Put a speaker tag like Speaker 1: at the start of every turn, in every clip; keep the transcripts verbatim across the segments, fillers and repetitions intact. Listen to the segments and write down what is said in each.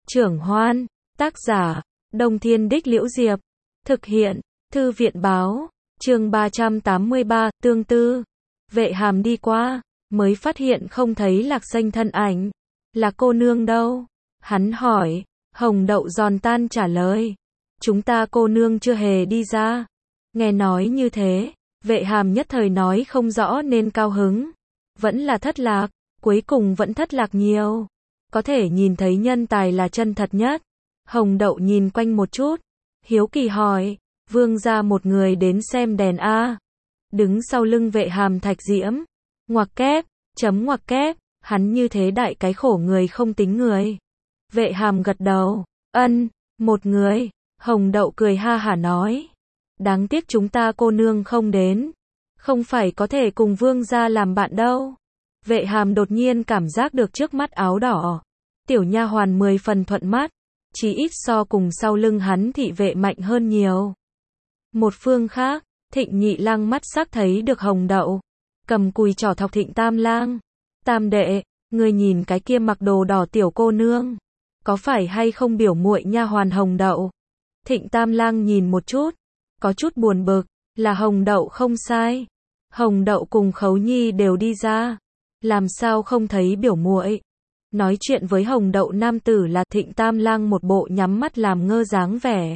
Speaker 1: Trưởng Hoan, tác giả, Đông Thiên Đích Liễu Diệp, thực hiện, Thư viện báo, chương ba trăm tám mươi ba, tương tư. Vệ Hàm đi qua, mới phát hiện không thấy Lạc Xanh thân ảnh. Là cô nương đâu? Hắn hỏi. Hồng Đậu giòn tan trả lời. Chúng ta cô nương chưa hề đi ra. Nghe nói như thế, Vệ Hàm nhất thời nói không rõ nên cao hứng. Vẫn là thất lạc, cuối cùng vẫn thất lạc nhiều. Có thể nhìn thấy nhân tài là chân thật nhất. Hồng Đậu nhìn quanh một chút, hiếu kỳ hỏi, vương gia một người đến xem đèn a? Đứng sau lưng Vệ Hàm Thạch Diễm, ngoặc kép, chấm ngoặc kép, hắn như thế đại cái khổ người không tính người. Vệ Hàm gật đầu, ân, một người. Hồng Đậu cười ha hả nói, đáng tiếc chúng ta cô nương không đến, không phải có thể cùng vương gia làm bạn đâu. Vệ Hàm đột nhiên cảm giác được trước mắt áo đỏ, tiểu nha hoàn mười phần thuận mắt, chỉ ít so cùng sau lưng hắn thị vệ mạnh hơn nhiều. Một phương khác, Thịnh Nhị Lang mắt sắc thấy được Hồng Đậu, cầm cùi trỏ thọc Thịnh Tam Lang, tam đệ, ngươi nhìn cái kia mặc đồ đỏ tiểu cô nương, có phải hay không biểu muội nha hoàn Hồng Đậu? Thịnh Tam Lang nhìn một chút, có chút buồn bực, là Hồng Đậu không sai. Hồng Đậu cùng Khấu Nhi đều đi ra, làm sao không thấy biểu muội? Nói chuyện với Hồng Đậu nam tử là Thịnh Tam Lang một bộ nhắm mắt làm ngơ dáng vẻ.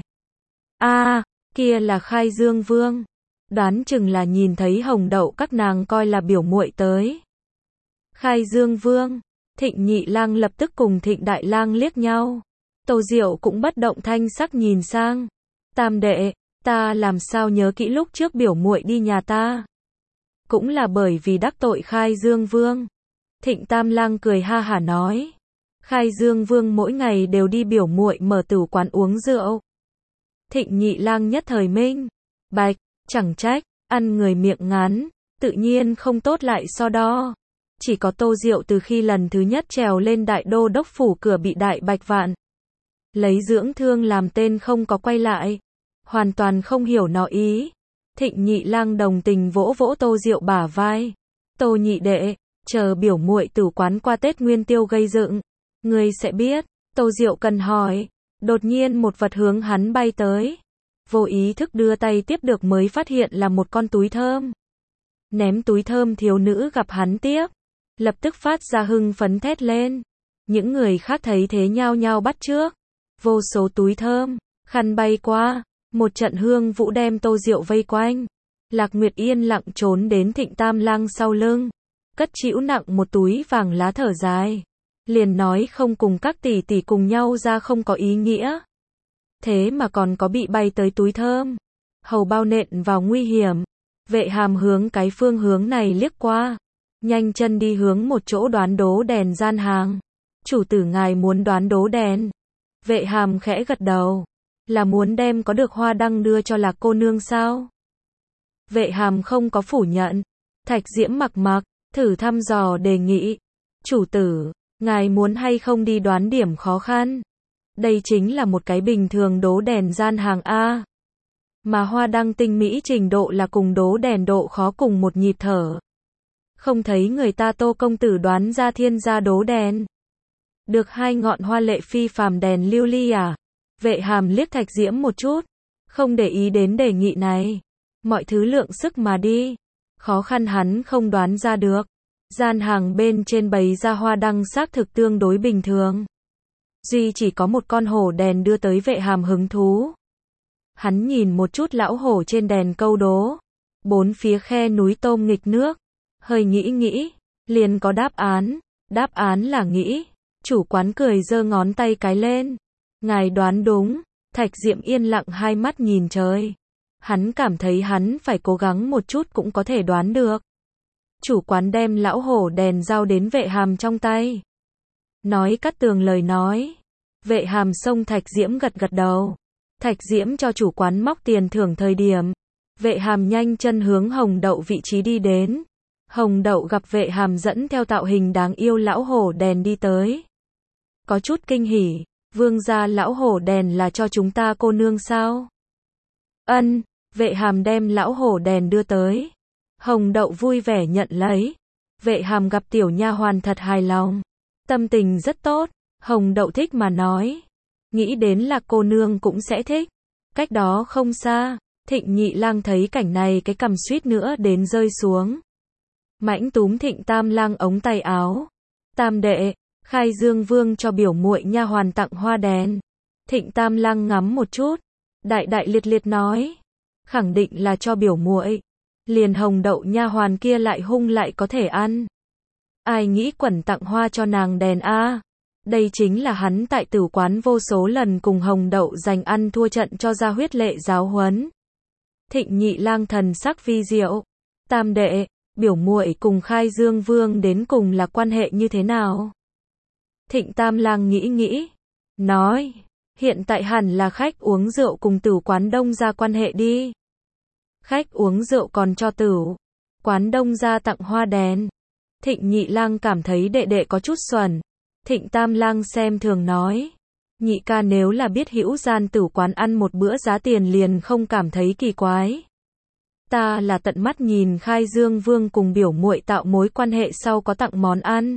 Speaker 1: A, à, kia là Khai Dương Vương. Đoán chừng là nhìn thấy Hồng Đậu các nàng coi là biểu muội tới. Khai Dương Vương. Thịnh Nhị Lang lập tức cùng Thịnh Đại Lang liếc nhau. Tô Diệu cũng bất động thanh sắc nhìn sang. Tam đệ, ta làm sao nhớ kỹ lúc trước biểu muội đi nhà ta? Cũng là bởi vì đắc tội Khai Dương Vương. Thịnh Tam Lang cười ha hả nói, Khai Dương Vương mỗi ngày đều đi biểu muội mở tửu quán uống rượu. Thịnh Nhị Lang nhất thời minh bạch, chẳng trách, ăn người miệng ngắn, tự nhiên không tốt lại so đo. Chỉ có Tô Diệu từ khi lần thứ nhất trèo lên đại đô đốc phủ cửa bị Đại Bạch Vạn lấy dưỡng thương làm tên không có quay lại, hoàn toàn không hiểu nó ý. Thịnh Nhị Lang đồng tình vỗ vỗ Tô Diệu bả vai, Tô nhị đệ, chờ biểu muội tửu quán qua Tết Nguyên Tiêu gây dựng, ngươi sẽ biết. Tô Diệu cần hỏi, đột nhiên một vật hướng hắn bay tới, vô ý thức đưa tay tiếp được mới phát hiện là một con túi thơm. Ném túi thơm thiếu nữ gặp hắn tiếp, lập tức phát ra hưng phấn thét lên. Những người khác thấy thế nhao nhao bắt chước, vô số túi thơm, khăn bay qua, một trận hương vũ đem Tô Diệu vây quanh. Lạc Nguyệt yên lặng trốn đến Thịnh Tam Lang sau lưng, cất trĩu nặng một túi vàng lá thở dài, liền nói không cùng các tỷ tỷ cùng nhau ra không có ý nghĩa. Thế mà còn có bị bay tới túi thơm, hầu bao nện vào nguy hiểm. Vệ Hàm hướng cái phương hướng này liếc qua, nhanh chân đi hướng một chỗ đoán đố đèn gian hàng. Chủ tử ngài muốn đoán đố đèn? Vệ Hàm khẽ gật đầu, là muốn đem có được hoa đăng đưa cho Lạc cô nương sao? Vệ Hàm không có phủ nhận. Thạch Diễm mặc mặc, thử thăm dò đề nghị. Chủ tử, ngài muốn hay không đi đoán điểm khó khăn? Đây chính là một cái bình thường đố đèn gian hàng A. Mà hoa đăng tinh mỹ trình độ là cùng đố đèn độ khó cùng một nhịp thở. Không thấy người ta Tô công tử đoán ra thiên gia đố đèn. Được hai ngọn hoa lệ phi phàm đèn lưu ly à? Vệ Hàm liếc Thạch Diễm một chút, không để ý đến đề nghị này. Mọi thứ lượng sức mà đi. Khó khăn hắn không đoán ra được. Gian hàng bên trên bày ra hoa đăng xác thực tương đối bình thường. Duy chỉ có một con hổ đèn đưa tới Vệ Hàm hứng thú. Hắn nhìn một chút lão hổ trên đèn câu đố. Bốn phía khe núi tôm nghịch nước. Hơi nghĩ nghĩ, liền có đáp án. Đáp án là nghĩ. Chủ quán cười giơ ngón tay cái lên. Ngài đoán đúng. Thạch Diệm yên lặng hai mắt nhìn trời. Hắn cảm thấy hắn phải cố gắng một chút cũng có thể đoán được. Chủ quán đem lão hổ đèn giao đến Vệ Hàm trong tay. Nói cắt tường lời nói. Vệ Hàm xông Thạch Diễm gật gật đầu. Thạch Diễm cho chủ quán móc tiền thưởng thời điểm. Vệ Hàm nhanh chân hướng Hồng Đậu vị trí đi đến. Hồng Đậu gặp Vệ Hàm dẫn theo tạo hình đáng yêu lão hổ đèn đi tới. Có chút kinh hỉ, vương gia lão hổ đèn là cho chúng ta cô nương sao? Ân, Vệ Hàm đem lão hổ đèn đưa tới. Hồng Đậu vui vẻ nhận lấy. Vệ Hàm gặp tiểu nha hoàn thật hài lòng, tâm tình rất tốt. Hồng Đậu thích mà nói. Nghĩ đến là cô nương cũng sẽ thích. Cách đó không xa, Thịnh Nhị Lang thấy cảnh này cái cằm suýt nữa đến rơi xuống. Mãnh túm Thịnh Tam Lang ống tay áo. Tam đệ, Khai Dương Vương cho biểu muội nha hoàn tặng hoa đèn. Thịnh Tam Lang ngắm một chút, đại đại liệt liệt nói, khẳng định là cho biểu muội. Liền Hồng Đậu nha hoàn kia lại hung lại có thể ăn. Ai nghĩ quẩn tặng hoa cho nàng đèn a? Đây chính là hắn tại tử quán vô số lần cùng Hồng Đậu giành ăn thua trận cho ra huyết lệ giáo huấn. Thịnh Nhị Lang thần sắc vi diệu. Tam đệ, biểu muội cùng Khai Dương Vương đến cùng là quan hệ như thế nào? Thịnh Tam Lang nghĩ nghĩ, nói, hiện tại hẳn là khách uống rượu cùng tử quán đông ra quan hệ đi. Khách uống rượu còn cho tử quán đông ra tặng hoa đèn. Thịnh Nhị Lang cảm thấy đệ đệ có chút xuẩn. Thịnh Tam Lang xem thường nói, nhị ca nếu là biết hữu gian tử quán ăn một bữa giá tiền liền không cảm thấy kỳ quái. Ta là tận mắt nhìn Khai Dương Vương cùng biểu muội tạo mối quan hệ sau có tặng món ăn.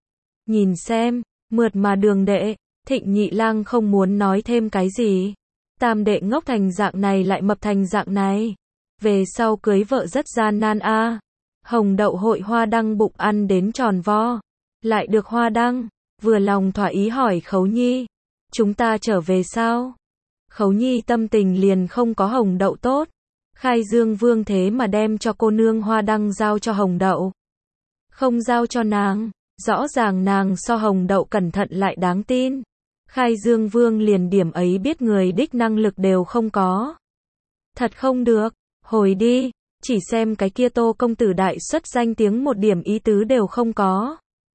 Speaker 1: Nhìn xem, mượt mà đường đệ. Thịnh Nhị Lang không muốn nói thêm cái gì. Tam đệ ngốc thành dạng này lại mập thành dạng này. Về sau cưới vợ rất gian nan a. Hồng Đậu hội hoa đăng bụng ăn đến tròn vo. Lại được hoa đăng. Vừa lòng thỏa ý hỏi Khấu Nhi. Chúng ta trở về sao? Khấu Nhi tâm tình liền không có Hồng Đậu tốt. Khai Dương Vương thế mà đem cho cô nương hoa đăng giao cho Hồng Đậu. Không giao cho nàng. Rõ ràng nàng so Hồng Đậu cẩn thận lại đáng tin. Khai Dương Vương liền điểm ấy biết người đích năng lực đều không có. Thật không được. Hồi đi. Chỉ xem cái kia Tô công tử đại xuất danh tiếng một điểm ý tứ đều không có.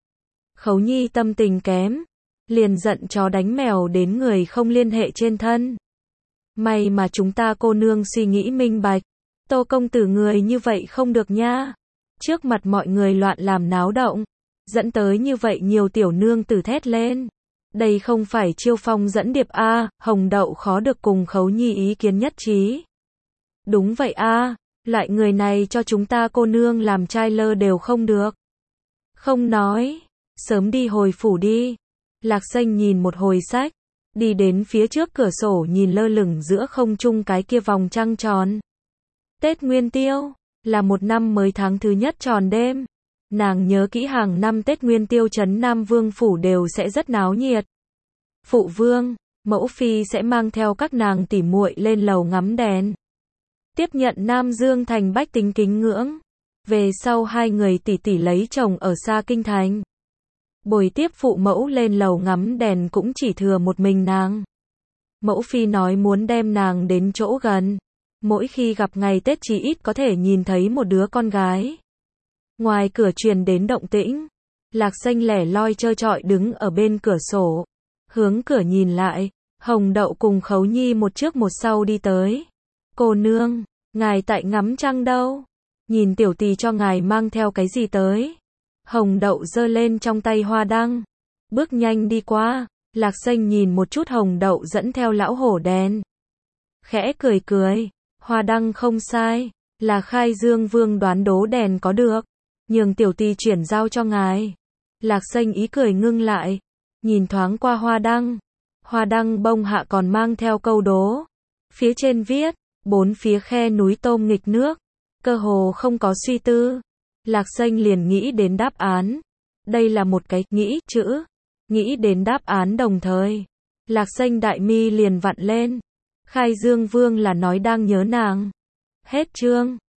Speaker 1: Khấu Nhi tâm tình kém. Liền giận chó đánh mèo đến người không liên hệ trên thân. May mà chúng ta cô nương suy nghĩ minh bạch. Tô công tử người như vậy không được nha. Trước mặt mọi người loạn làm náo động. Dẫn tới như vậy nhiều tiểu nương tử thét lên. Đây không phải chiêu phong dẫn điệp a. Hồng Đậu khó được cùng Khấu Nhi ý kiến nhất trí. Đúng vậy a. Loại người này cho chúng ta cô nương làm trai lơ đều không được. Không nói. Sớm đi hồi phủ đi. Lạc Xanh nhìn một hồi sách. Đi đến phía trước cửa sổ nhìn lơ lửng giữa không trung cái kia vòng trăng tròn. Tết Nguyên Tiêu. Là một năm mới tháng thứ nhất tròn đêm. Nàng nhớ kỹ hàng năm Tết Nguyên Tiêu trấn Nam Vương phủ đều sẽ rất náo nhiệt. Phụ vương, mẫu phi sẽ mang theo các nàng tỉ muội lên lầu ngắm đèn. Tiếp nhận Nam Dương thành bách tính kính ngưỡng. Về sau hai người tỷ tỷ lấy chồng ở xa kinh thành. Bồi tiếp phụ mẫu lên lầu ngắm đèn cũng chỉ thừa một mình nàng. Mẫu phi nói muốn đem nàng đến chỗ gần. Mỗi khi gặp ngày Tết chỉ ít có thể nhìn thấy một đứa con gái. Ngoài cửa truyền đến động tĩnh. Lạc Xanh lẻ loi trơ trọi đứng ở bên cửa sổ. Hướng cửa nhìn lại. Hồng Đậu cùng Khấu Nhi một trước một sau đi tới. Cô nương, ngài tại ngắm trăng đâu? Nhìn tiểu tỳ cho ngài mang theo cái gì tới? Hồng Đậu giơ lên trong tay hoa đăng. Bước nhanh đi qua. Lạc Xanh nhìn một chút Hồng Đậu dẫn theo lão hổ đèn. Khẽ cười cười. Hoa đăng không sai. Là Khai Dương Vương đoán đố đèn có được. Nhường tiểu tỳ chuyển giao cho ngài. Lạc Xanh ý cười ngưng lại. Nhìn thoáng qua hoa đăng. Hoa đăng bông hạ còn mang theo câu đố. Phía trên viết. Bốn phía khe núi tôm nghịch nước. Cơ hồ không có suy tư. Lạc Xanh liền nghĩ đến đáp án. Đây là một cái nghĩ chữ. Nghĩ đến đáp án đồng thời. Lạc Xanh đại mi liền vặn lên. Khai Dương Vương là nói đang nhớ nàng. Hết chương.